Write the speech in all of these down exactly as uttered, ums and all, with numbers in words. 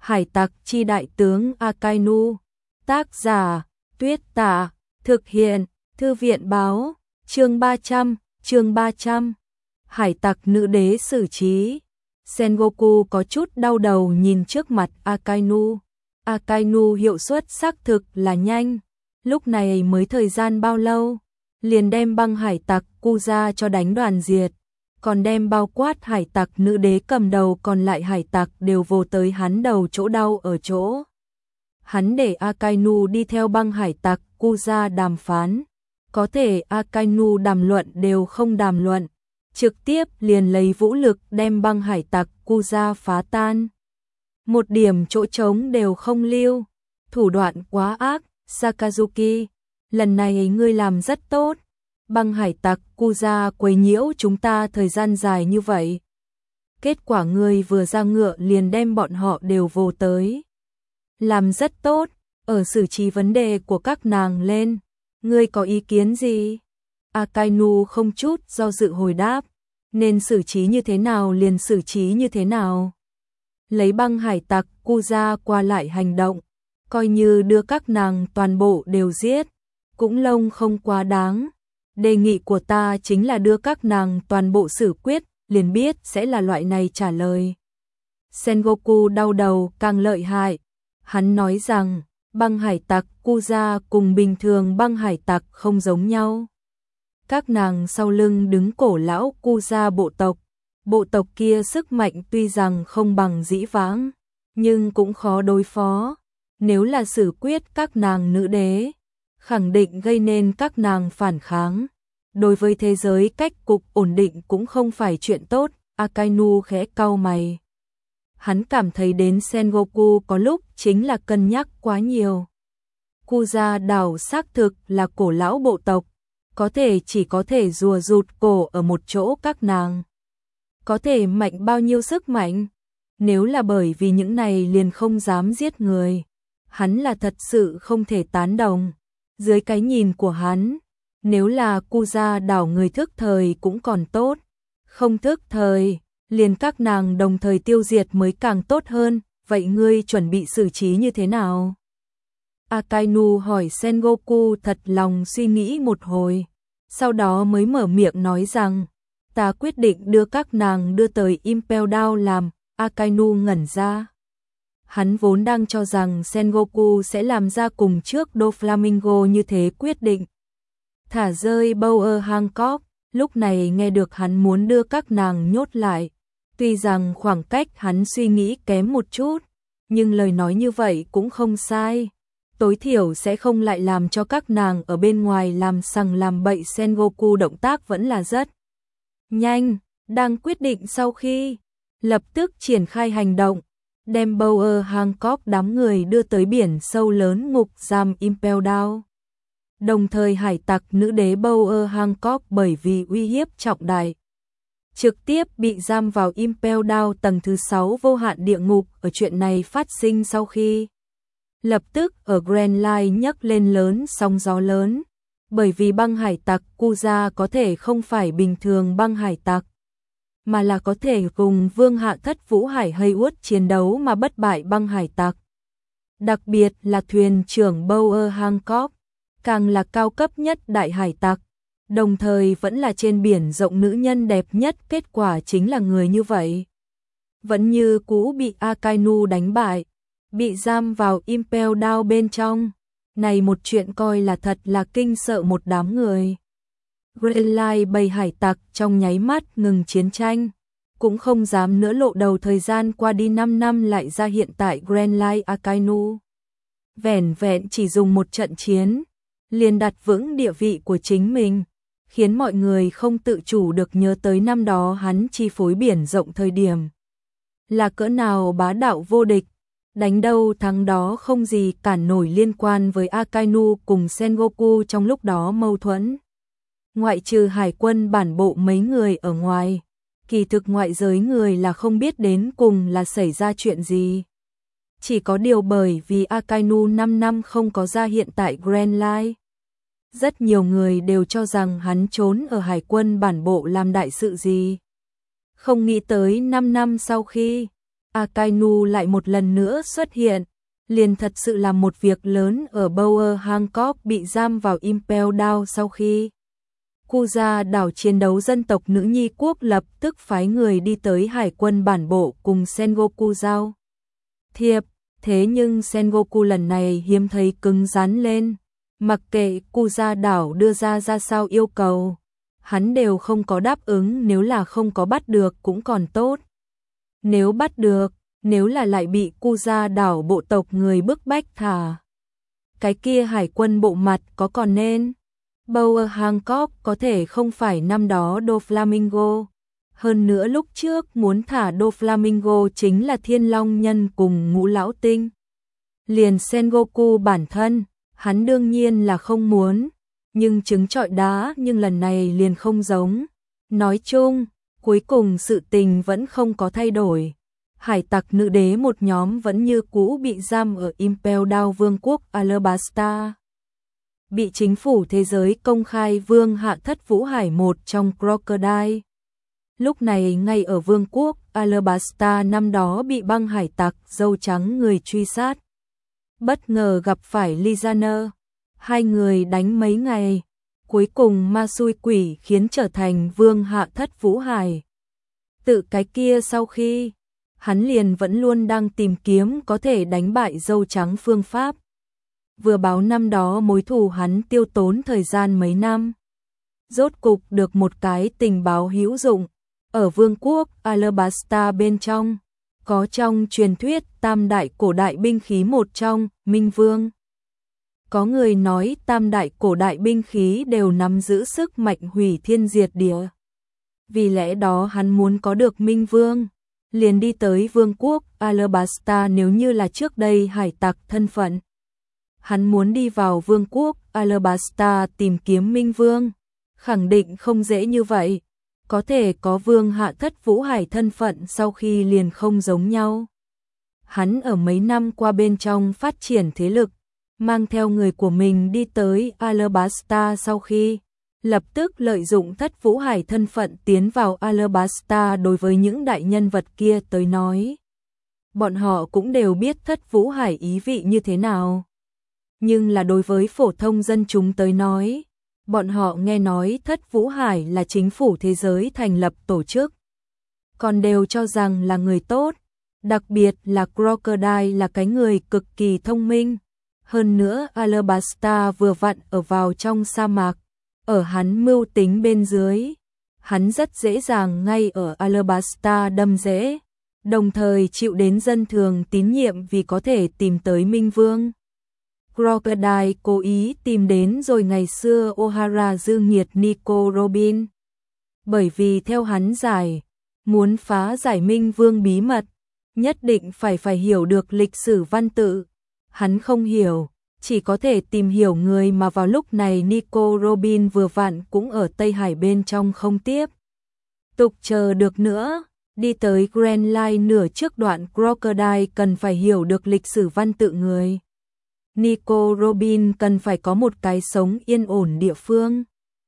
Hải tặc chi đại tướng Akainu. Tác giả Tuyết Tả. Thực hiện Thư viện Báo. Chương ba trăm, chương ba trăm. Hải tặc nữ đế xử trí. Sengoku có chút đau đầu nhìn trước mặt Akainu. Akainu hiệu suất xác thực là nhanh. Lúc này mới thời gian bao lâu, liền đem băng hải tặc Kuza cho đánh đoàn diệt, còn đem bao quát hải tặc nữ đế cầm đầu còn lại hải tặc đều vồ tới hắn đầu chỗ đau ở chỗ. Hắn để Akainu đi theo băng hải tặc Kuza đàm phán, có thể Akainu đàm luận đều không đàm luận, trực tiếp liền lấy vũ lực đem băng hải tặc Kuza phá tan. Một điểm chỗ trống đều không lưu, thủ đoạn quá ác. Sakazuki, lần này ngươi làm rất tốt. Băng hải tặc Kuza quấy nhiễu chúng ta thời gian dài như vậy, kết quả ngươi vừa ra ngựa liền đem bọn họ đều vồ tới. Làm rất tốt, ở xử trí vấn đề của các nàng lên, ngươi có ý kiến gì? Akainu không chút do dự hồi đáp, nên xử trí như thế nào liền xử trí như thế nào. Lấy băng hải tặc Kuza qua lại hành động, coi như đưa các nàng toàn bộ đều giết, cũng lông không quá đáng. Đề nghị của ta chính là đưa các nàng toàn bộ xử quyết, liền biết sẽ là loại này trả lời. Sengoku đau đầu càng lợi hại. Hắn nói rằng, băng hải tặc Kuza cùng bình thường băng hải tặc không giống nhau. Các nàng sau lưng đứng cổ lão Kuza bộ tộc. Bộ tộc kia sức mạnh tuy rằng không bằng dĩ vãng, nhưng cũng khó đối phó. Nếu là xử quyết các nàng nữ đế, khẳng định gây nên các nàng phản kháng. Đối với thế giới cách cục ổn định cũng không phải chuyện tốt. Akainu khẽ cau mày. Hắn cảm thấy đến Sengoku có lúc chính là cân nhắc quá nhiều. Kuza đảo xác thực là cổ lão bộ tộc, có thể chỉ có thể rùa rụt cổ ở một chỗ các nàng. Có thể mạnh bao nhiêu sức mạnh? Nếu là bởi vì những này liền không dám giết người, hắn là thật sự không thể tán đồng. Dưới cái nhìn của hắn, nếu là Kuza đảo người thức thời cũng còn tốt, không thức thời, liền các nàng đồng thời tiêu diệt mới càng tốt hơn. Vậy ngươi chuẩn bị xử trí như thế nào? Akainu hỏi Sengoku, thật lòng suy nghĩ một hồi, sau đó mới mở miệng nói rằng, ta quyết định đưa các nàng đưa tới Impel Down làm. Akainu ngẩn ra. Hắn vốn đang cho rằng Sengoku sẽ làm ra cùng trước Doflamingo như thế quyết định. Thả rơi Bower Hancock, lúc này nghe được hắn muốn đưa các nàng nhốt lại. Tuy rằng khoảng cách hắn suy nghĩ kém một chút, nhưng lời nói như vậy cũng không sai. Tối thiểu sẽ không lại làm cho các nàng ở bên ngoài làm sằng làm bậy. Sengoku động tác vẫn là rất nhanh, đang quyết định sau khi lập tức triển khai hành động, đem Bower Hancock đám người đưa tới biển sâu lớn ngục giam Impel Down. Đồng thời hải tặc nữ đế Bower Hancock bởi vì uy hiếp trọng đại, trực tiếp bị giam vào Impel Down tầng thứ sáu vô hạn địa ngục. Ở chuyện này phát sinh sau khi, lập tức ở Grand Line nhấc lên lớn sóng gió lớn, bởi vì băng hải tặc Kuza có thể không phải bình thường băng hải tặc, mà là có thể cùng vương hạ thất vũ hải Haywood chiến đấu mà bất bại băng hải tặc. Đặc biệt là thuyền trưởng Bower Hancock, càng là cao cấp nhất đại hải tặc, đồng thời vẫn là trên biển rộng nữ nhân đẹp nhất. Kết quả chính là người như vậy vẫn như cũ bị Akainu đánh bại, bị giam vào Impel Down bên trong. Này một chuyện coi là thật là kinh sợ một đám người. Grand Line bầy hải tặc trong nháy mắt ngừng chiến tranh, cũng không dám nữa lộ đầu. Thời gian qua đi năm năm lại ra hiện tại Grand Line. Akainu vẻn vẹn chỉ dùng một trận chiến, liền đặt vững địa vị của chính mình, khiến mọi người không tự chủ được nhớ tới năm đó hắn chi phối biển rộng thời điểm là cỡ nào bá đạo vô địch, đánh đâu thắng đó không gì cản nổi. Liên quan với Akainu cùng Sengoku trong lúc đó mâu thuẫn, ngoại trừ hải quân bản bộ mấy người ở ngoài, kỳ thực ngoại giới người là không biết đến cùng là xảy ra chuyện gì. Chỉ có điều bởi vì Akainu năm năm không có ra hiện tại Grand Line, rất nhiều người đều cho rằng hắn trốn ở hải quân bản bộ làm đại sự gì. Không nghĩ tới năm năm sau khi Akainu lại một lần nữa xuất hiện, liền thật sự là một việc lớn ở Boer Hancock bị giam vào Impel Down sau khi Kuja đảo chiến đấu dân tộc nữ nhi quốc lập tức phái người đi tới hải quân bản bộ cùng Sengoku giao thiệp, thế nhưng Sengoku lần này hiếm thấy cứng rắn lên, mặc kệ Kuja đảo đưa ra ra sao yêu cầu, hắn đều không có đáp ứng, nếu là không có bắt được cũng còn tốt. Nếu bắt được, nếu là lại bị Kuja đảo bộ tộc người bức bách thả, cái kia hải quân bộ mặt có còn nên. Boer Hancock có thể không phải năm đó Doflamingo. Hơn nữa lúc trước muốn thả Doflamingo chính là Thiên Long Nhân cùng Ngũ Lão Tinh. Liền Sengoku bản thân, hắn đương nhiên là không muốn, nhưng trứng trọi đá, nhưng lần này liền không giống. Nói chung, cuối cùng sự tình vẫn không có thay đổi. Hải tặc nữ đế một nhóm vẫn như cũ bị giam ở Impel Down vương quốc Alabasta. Bị chính phủ thế giới công khai vương hạ thất Vũ Hải một trong Crocodile. Lúc này ngay ở vương quốc Alabasta năm đó bị băng hải tặc dâu trắng người truy sát. Bất ngờ gặp phải Lizaner. Hai người đánh mấy ngày. Cuối cùng ma xui quỷ khiến trở thành vương hạ thất Vũ Hải. Tự cái kia sau khi, hắn liền vẫn luôn đang tìm kiếm có thể đánh bại dâu trắng phương pháp. Vừa báo năm đó mối thù hắn tiêu tốn thời gian mấy năm. Rốt cục được một cái tình báo hữu dụng. Ở vương quốc Alabasta bên trong, có trong truyền thuyết tam đại cổ đại binh khí một trong, Minh Vương. Có người nói tam đại cổ đại binh khí đều nắm giữ sức mạnh hủy thiên diệt địa. Vì lẽ đó hắn muốn có được Minh Vương, liền đi tới vương quốc Alabasta nếu như là trước đây hải tặc thân phận. Hắn muốn đi vào vương quốc Alabasta tìm kiếm Minh Vương, khẳng định không dễ như vậy. Có thể có vương hạ thất Vũ Hải thân phận sau khi liền không giống nhau. Hắn ở mấy năm qua bên trong phát triển thế lực, mang theo người của mình đi tới Alabasta sau khi, lập tức lợi dụng thất Vũ Hải thân phận tiến vào Alabasta. Đối với những đại nhân vật kia tới nói, bọn họ cũng đều biết thất Vũ Hải ý vị như thế nào. Nhưng là đối với phổ thông dân chúng tới nói, bọn họ nghe nói thất Vũ Hải là chính phủ thế giới thành lập tổ chức, còn đều cho rằng là người tốt, đặc biệt là Crocodile là cái người cực kỳ thông minh. Hơn nữa Alabasta vừa vặn ở vào trong sa mạc, ở hắn mưu tính bên dưới, hắn rất dễ dàng ngay ở Alabasta đâm rễ, đồng thời chịu đến dân thường tín nhiệm vì có thể tìm tới Minh Vương. Crocodile cố ý tìm đến rồi ngày xưa Ohara dư nghiệt Nico Robin. Bởi vì theo hắn giải, muốn phá giải Minh Vương bí mật, nhất định phải phải hiểu được lịch sử văn tự. Hắn không hiểu, chỉ có thể tìm hiểu người mà vào lúc này Nico Robin vừa vặn cũng ở Tây Hải bên trong không tiếp tục chờ được nữa. Đi tới Grand Line nửa trước đoạn Crocodile cần phải hiểu được lịch sử văn tự người. Nico Robin cần phải có một cái sống yên ổn địa phương.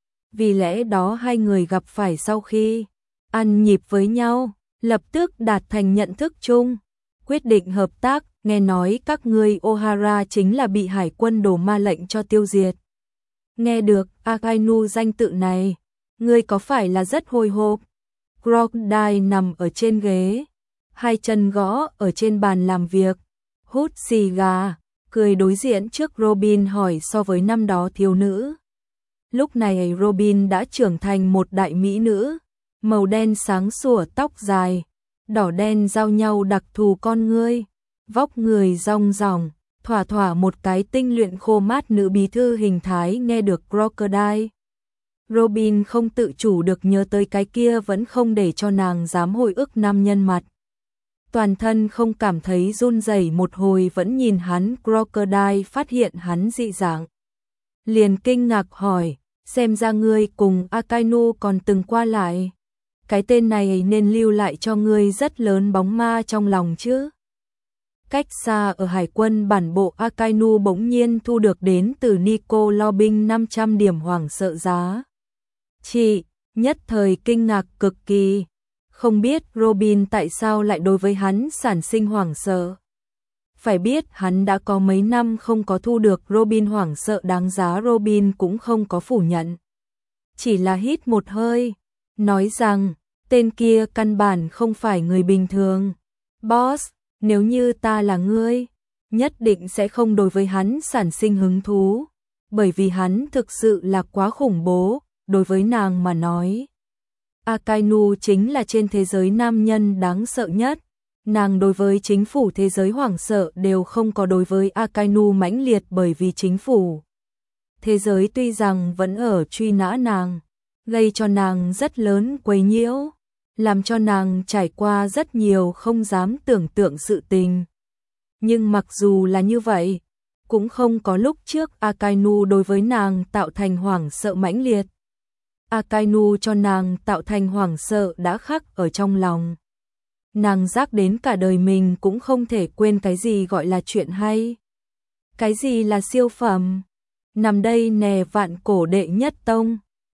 Vì lẽ đó hai người gặp phải sau khi ăn nhịp với nhau, lập tức đạt thành nhận thức chung, quyết định hợp tác. Nghe nói các ngươi Ohara chính là bị hải quân đổ ma lệnh cho tiêu diệt. Nghe được Akainu danh tự này, ngươi có phải là rất hồi hộp? Crocodile nằm ở trên ghế, hai chân gõ ở trên bàn làm việc, hút xì gà, cười đối diện trước Robin hỏi so với năm đó thiếu nữ. Lúc này Robin đã trưởng thành một đại mỹ nữ, màu đen sáng sủa tóc dài, đỏ đen giao nhau đặc thù con ngươi, vóc người rong ròng, thỏa thỏa một cái tinh luyện khô mát nữ bí thư hình thái. Nghe được Crocodile, Robin không tự chủ được nhớ tới cái kia vẫn không để cho nàng dám hồi ức nam nhân mặt. Toàn thân không cảm thấy run rẩy một hồi vẫn nhìn hắn. Crocodile phát hiện hắn dị dạng, liền kinh ngạc hỏi, xem ra ngươi cùng Akainu còn từng qua lại. Cái tên này nên lưu lại cho ngươi rất lớn bóng ma trong lòng chứ. Cách xa ở hải quân bản bộ, Akainu bỗng nhiên thu được đến từ Nico Robin năm trăm điểm hoảng sợ giá. Chị, nhất thời kinh ngạc cực kỳ, Không biết Robin tại sao lại đối với hắn sản sinh hoảng sợ. Phải biết hắn đã có mấy năm không có thu được Robin hoảng sợ đáng giá, Robin cũng không có phủ nhận. Chỉ là hít một hơi, nói rằng, tên kia căn bản không phải người bình thường. Boss, nếu như ta là ngươi, nhất định sẽ không đối với hắn sản sinh hứng thú, bởi vì hắn thực sự là quá khủng bố, đối với nàng mà nói. Akainu chính là trên thế giới nam nhân đáng sợ nhất. Nàng đối với chính phủ thế giới hoảng sợ đều không có đối với Akainu mãnh liệt, bởi vì chính phủ thế giới tuy rằng vẫn ở truy nã nàng, gây cho nàng rất lớn quấy nhiễu, làm cho nàng trải qua rất nhiều không dám tưởng tượng sự tình. Nhưng mặc dù là như vậy, cũng không có lúc trước Akainu đối với nàng tạo thành hoảng sợ mãnh liệt. Akainu cho nàng tạo thành hoảng sợ đã khắc ở trong lòng. Nàng giác đến cả đời mình cũng không thể quên cái gì gọi là chuyện hay. Cái gì là siêu phẩm. Nằm đây nè vạn cổ đệ nhất tông.